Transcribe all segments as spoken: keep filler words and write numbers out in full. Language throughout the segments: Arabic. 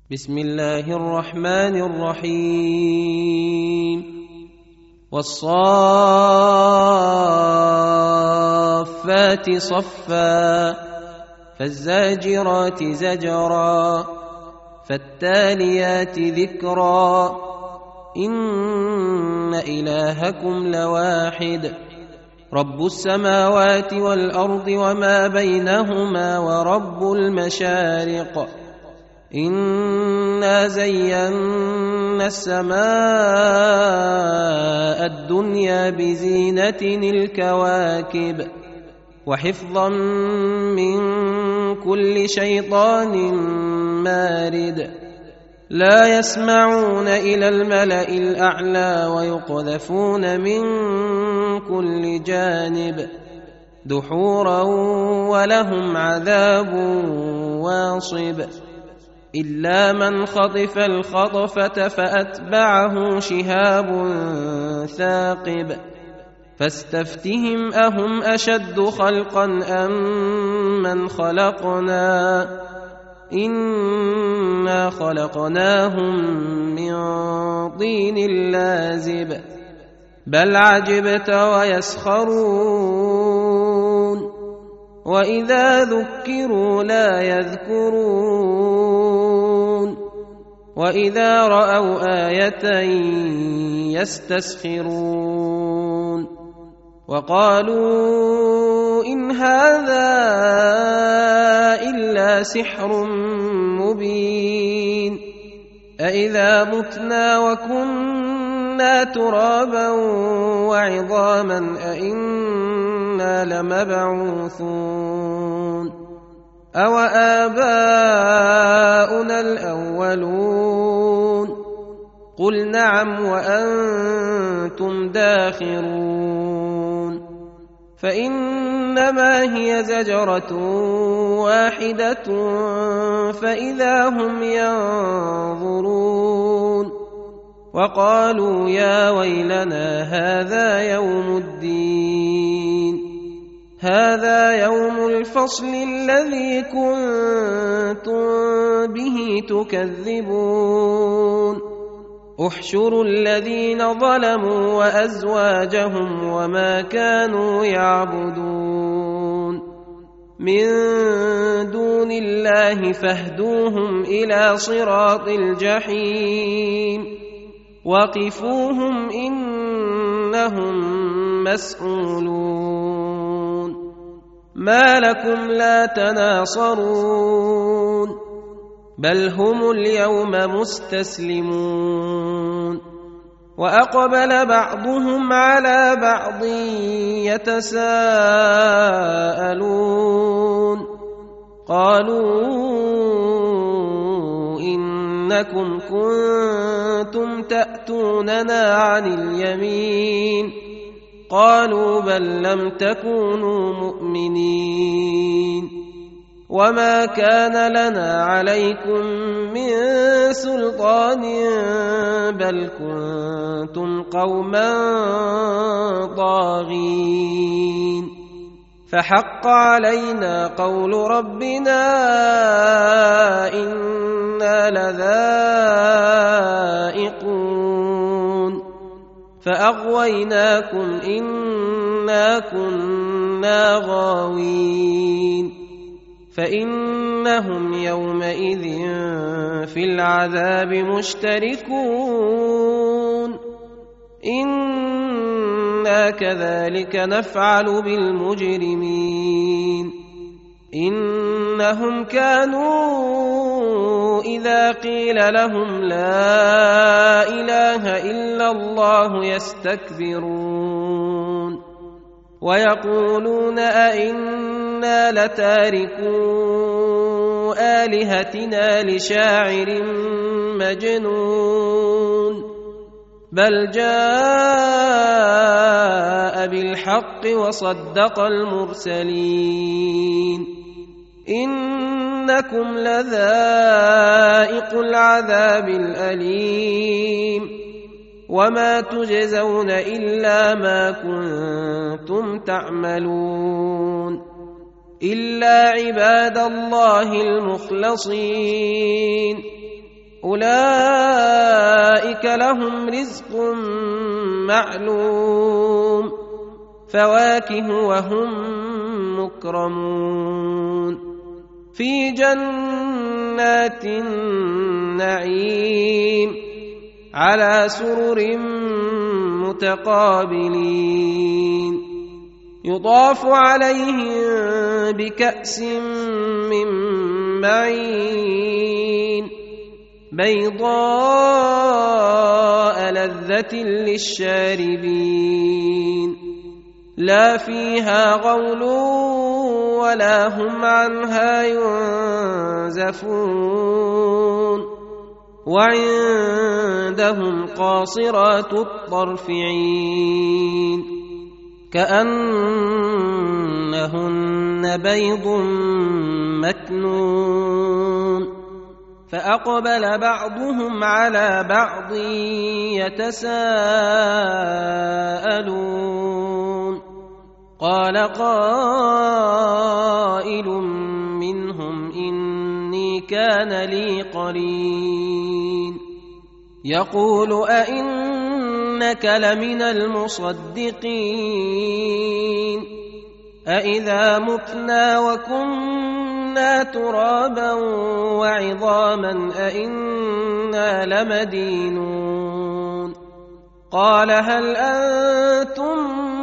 بسم الله الرحمن الرحيم والصافات صفا فالزاجرات زجرا فالتاليات ذكرا إن إلهكم لواحد رب السماوات والأرض وما بينهما ورب المشارق إنا زينا السماء الدنيا بزينة الكواكب وحفظا من كل شيطان مارد لا يسمعون إلى الملأ الأعلى ويقذفون من كل جانب دحورا ولهم عذاب واصب إلا من خطف الخطفة فأتبعه شهاب ثاقب فاستفتهم أهم أشد خلقا أم من خلقنا إنا خلقناهم من طين لازب بل عجبت ويسخرون وإذا ذكروا لا يذكرون وإذا رأوا آية يستسخرون وقالوا إن هذا إلا سحر مبين أإذا متنا وكنا ترابا وعظاما أإنا لمبعوثون أو آباؤنا الأولون قل نعم وأنتم داخرون فإنما هي زجرة واحدة فإذا هم ينظرون وقالوا يا ويلنا هذا يوم الدين هذا يوم الفصل الذي كنتم به تكذبون احشروا الذين ظلموا وأزواجهم وما كانوا يعبدون من دون الله فاهدوهم إلى صراط الجحيم وقفوهم إنهم مسؤولون ما لكم لا تناصرون بل هم اليوم مستسلمون وأقبل بعضهم على بعض يتساءلون قالوا إنكم كنتم تأتوننا عن اليمين قالوا بل لم تكونوا مؤمنين وما كان لنا عليكم من سلطان بل كنتم قوما طاغين فحق علينا قول ربنا إنا لذائقون فأغويناكم إنا كنا غاوين فإنهم يومئذ في العذاب مشتركون إنا كذلك نفعل بالمجرمين إنهم كانوا إذا قيل لهم لا إله إلا الله يستكبرون ويقولون أئنا لتاركو آلهتنا لشاعر مجنون بل جاء بالحق وصدق المرسلين إنكم لذائق العذاب الأليم وما تجزون إلا ما كنتم تعملون إلا عباد الله المخلصين أولئك لهم رزق معلوم فواكه وهم مكرمون في جنات النعيم على سرر متقابلين يطاف عليهم بكأس من معين بيضاء لذة للشاربين لا فيها غول ولا هم عنها ينزفون وعندهم قاصرات الطرف عين كأنهن بيض مكنون فأقبل بعضهم على بعض يتساءلون قال قائل منهم إني كان لي قرين يقول أئنك لمن المصدقين أئذا متنا وكنا ترابا وعظاما أئنا لمدينون قال هل أنتم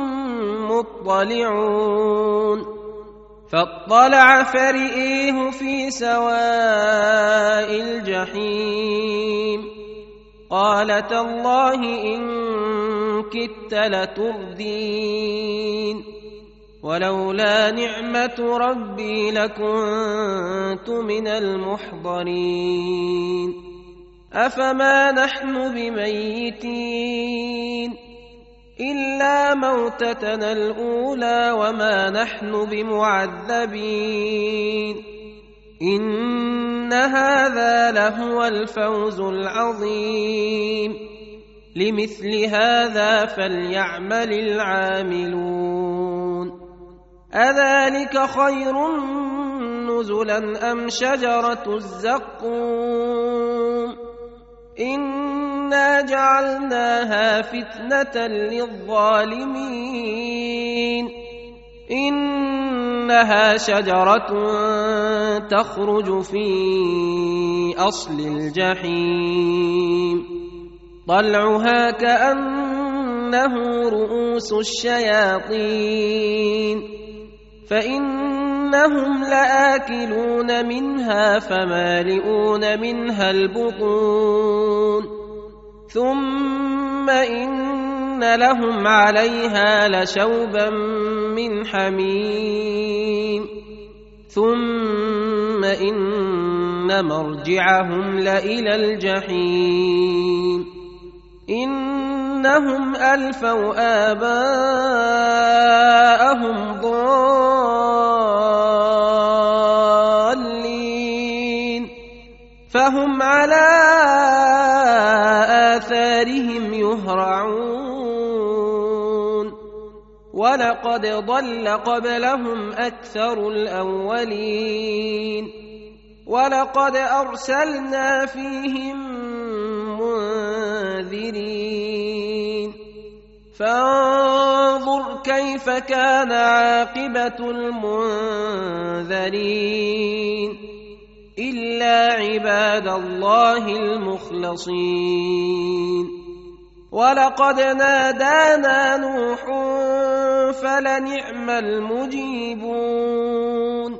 مطلعون فاطلع فرئيه في سواء الجحيم قال تالله إن كدت لتردين ولولا نعمة ربي لكنت من المحضرين أفما نحن بميتين إلا موتتنا الأولى وما نحن بمعذبين إن هذا لهو الفوز العظيم لمثل هذا فليعمل العاملون أذلك خير نزلا أم شجرة الزقوم إنا جعلناها فتنة للظالمين إنها شجرة تخرج في أصل الجحيم طلعها كأنه رؤوس الشياطين فإنهم لآكلون منها فمالئون منها البطون ثم إن لهم عليها لشوبا من حميم ثم إن مرجعهم لإلى الجحيم إنهم ألفوا آباءهم ضالين فهم على آثارهم يهرعون ولقد ضل قبلهم أكثر الأولين ولقد أرسلنا فيهم منذرين فانظر كيف كان عاقبة المنذرين إلا عباد الله المخلصين ولقد نادانا نوح فلنعم المجيبون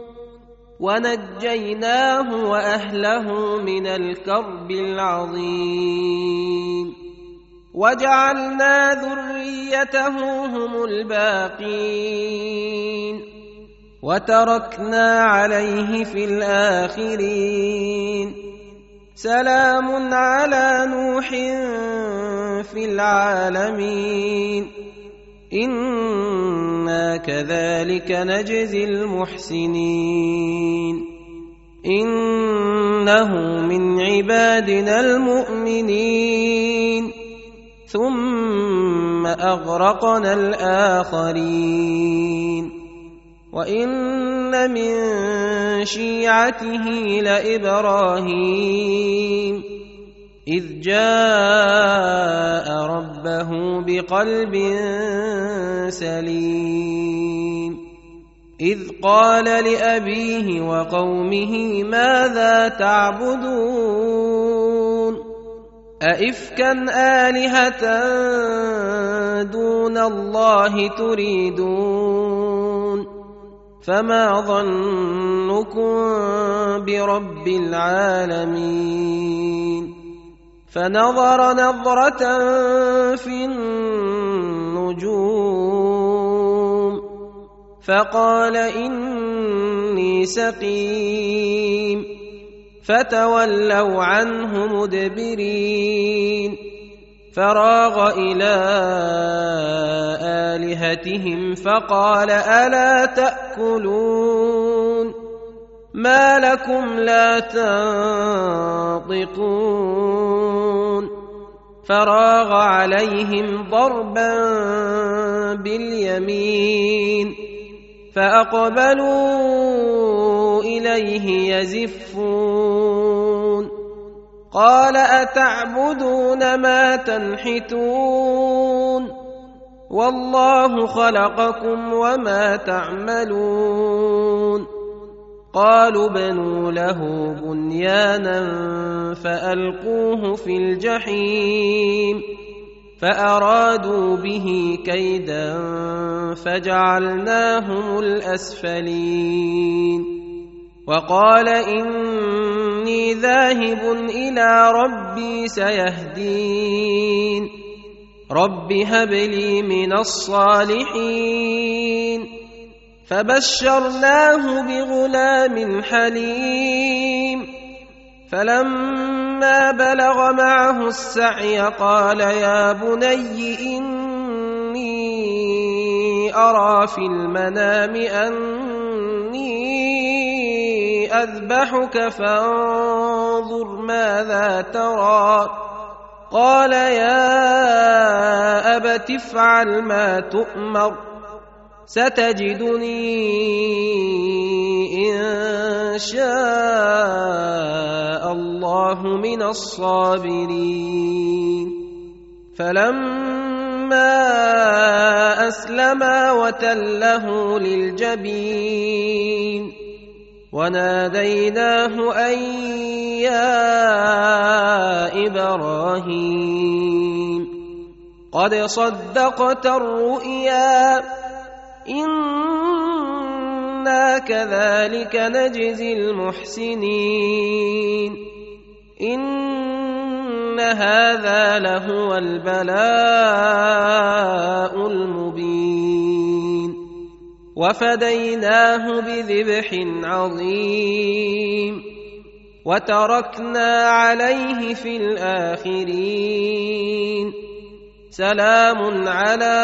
ونجيناه وأهله من الكرب العظيم وجعلنا ذريته هم الباقين وتركنا عليه في الآخرين سلام على نوح في العالمين إنا كذلك نجزي المحسنين إنه من عبادنا المؤمنين ثم أغرقنا الآخرين وإن من شيعته لإبراهيم إذ جاء ربه بقلب سليم إذ قال لأبيه وقومه ماذا تعبدون أئفكا آلهة دون الله تريدون فما ظنكم برب العالمين فنظر نظرة في النجوم فقال إني سقيم فتولوا عنه مدبرين فراغ إلى آلهتهم فقال ألا تأكلون ما لكم لا تنطقون فراغ عليهم ضربا باليمين فأقبلوا إليه يزفون قال أتعبدون ما تنحتون والله خلقكم وما تعملون قالوا بنوا له بنيانا فألقوه في الجحيم فأرادوا به كيدا فجعلناهم الأسفلين وقال إني ذاهب إلى ربي سيهدين رب هب لي من الصالحين فبشرناه بغلام حليم فلما بلغ معه السعي قال يا بني إني أرى في المنام أني أذبحك فانظر ماذا ترى قال يا أبت افعل ما تؤمر ستجدني إن شاء الله من الصابرين فلما أسلما وتله للجبين وناديناه أن يا إبراهيم قد صدقت الرؤيا إنا كذلك نجزي المحسنين إن هذا لهو البلاء المبين وفديناه بذبح عظيم وتركنا عليه في الآخرين سلام على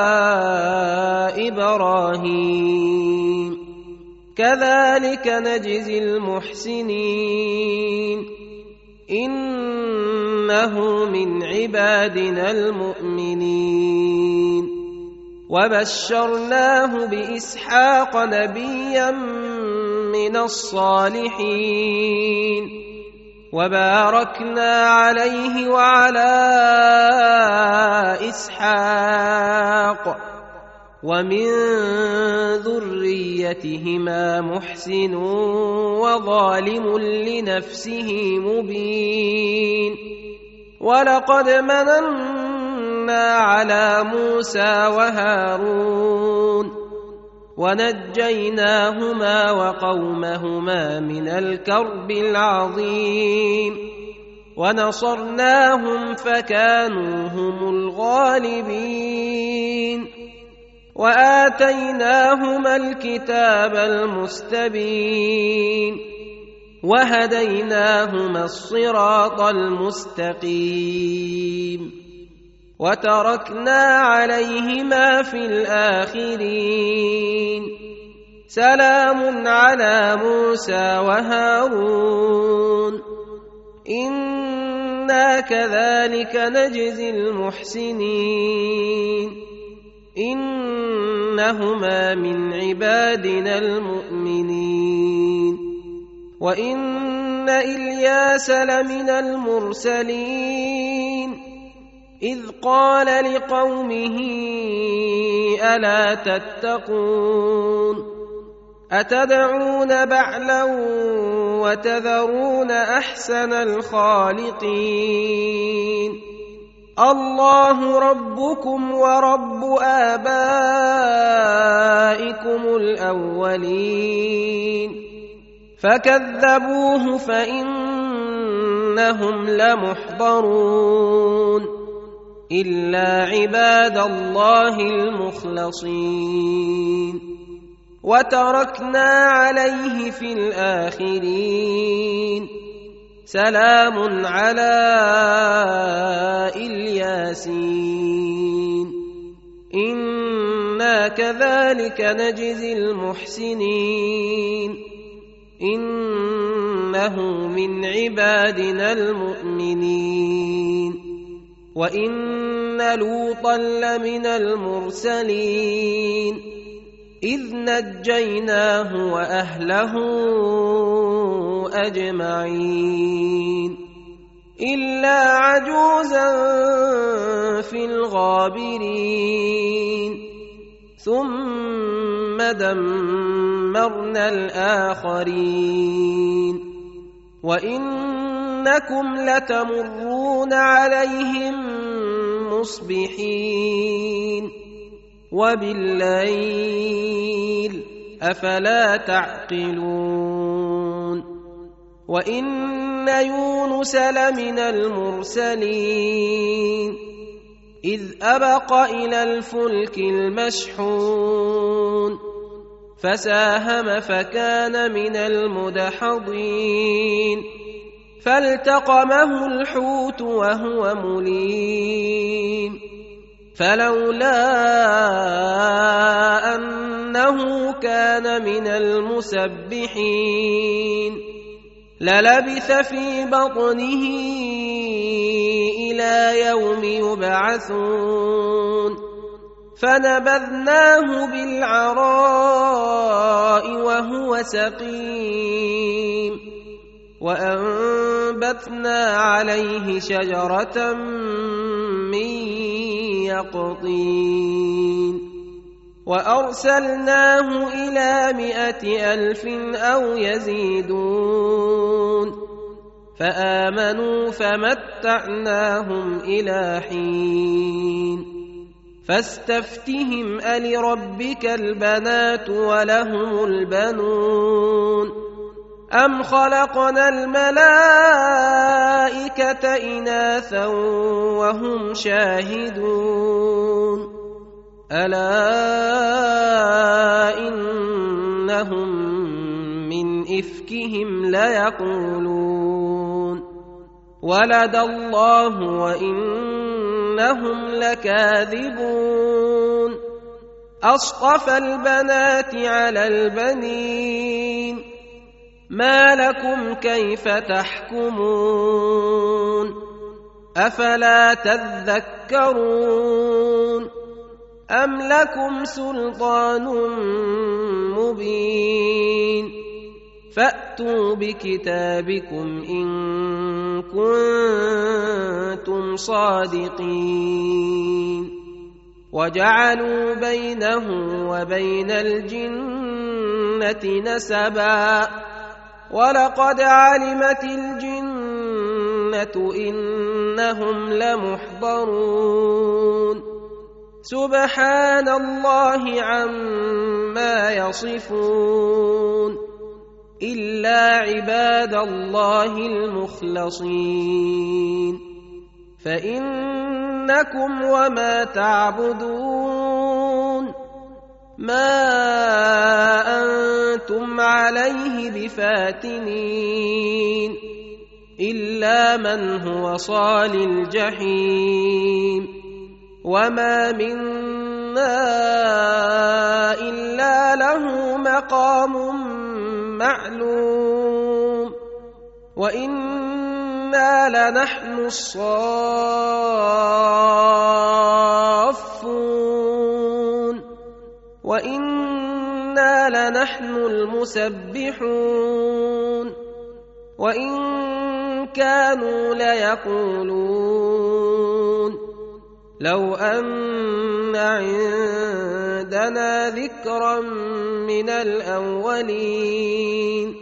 إبراهيم كذلك نجزي المحسنين إنه من عبادنا المؤمنين وبشرناه بإسحاق نبيا من الصالحين وباركنا عليه وعلى إسحاق ومن ذريتهما محسن وظالم لنفسه مبين ولقد مننا على موسى وهارون ونجيناهما وقومهما من الكرب العظيم ونصرناهم فكانوا هم الغالبين وآتيناهما الكتاب المستبين وهديناهما الصراط المستقيم وتركنا عليهما في الآخرين سلام على موسى وهارون إنا كذلك نجزي المحسنين إنهما من عبادنا المؤمنين وإن إلياس لمن المرسلين إذ قال لقومه ألا تتقون أتدعون بعلا وتذرون أحسن الخالقين الله ربكم ورب آبائكم الأولين فكذبوه فإنهم لمحضرون إلا عباد الله المخلصين وتركنا عليه في الآخرين سلام على الياسين إنا كذلك نجزي المحسنين إنه من عبادنا المؤمنين وإن لوطا لمن المرسلين إذ نجيناه وأهله أجمعين إلا عجوزا في الغابرين ثم دمرنا الآخرين وإنكم لتمرون عليهم مصبحين وبالليل أفلا تعقلون وإن يونس لمن المرسلين إذ أبق إلى الفلك المشحون فساهم فكان من المدحضين فالتقمه الحوت وهو مليم فلولا أنه كان من المسبحين للبث في بطنه إلى يوم يبعثون فنبذناه بالعراء وهو سقيم وأنبتنا عليه شجرة من يقطين وأرسلناه إلى مائة ألف أو يزيدون فآمنوا فمتعناهم إلى حين فاستفتهم ألربك البنات ولهم البنون أم خلقنا الملائكة إناثا وهم شاهدون ألا إنهم من إفكهم ليقولون ولد الله وإنهم لكاذبون أصطفى البنات على البنين ما لكم كيف تحكمون أفلا تذكرون أم لكم سلطان مبين فأتوا بكتابكم إن كنتم صادقين وجعلوا بينه وبين الجنة نسبا ولقد علمت الجنة إنهم لمحضرون سبحان الله عما يصفون إلا عباد الله المخلصين فإنكم وما تعبدون ما أنتم عليه بفاتنين إلا من هو صال الجحيم وما منا إلا له مقام معلوم وإنا لنحن الصافون وإنا لنحن المسبحون وإن كانوا ليقولون لو أن عندنا ذكرا من الأولين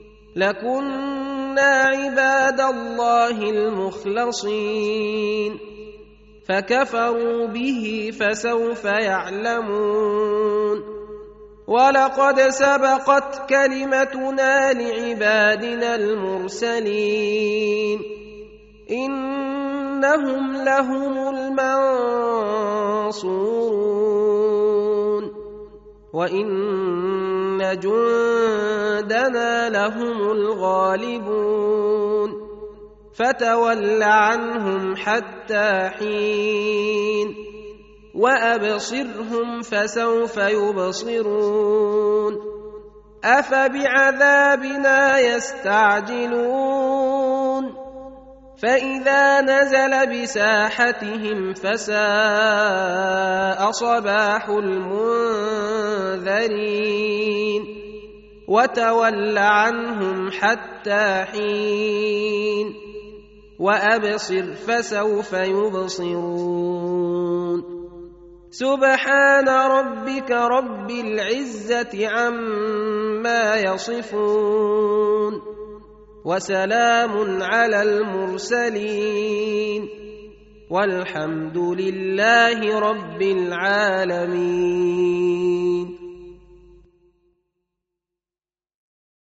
لكنا عباد الله المخلصين فكفروا به فسوف يعلمون ولقد سبقت كلمتنا لعبادنا المرسلين إنهم لهم المنصورون وإن جندنا لهم الغالبون فتول عنهم حتى حين وأبصرهم فسوف يبصرون أفبعذابنا يستعجلون فإذا نزل بساحتهم فساء صباح المنذرين وتول عنهم حتى حين وأبصر فسوف يبصرون سبحان ربك رب العزة عما يصفون وسلام على المرسلين والحمد لله رب العالمين.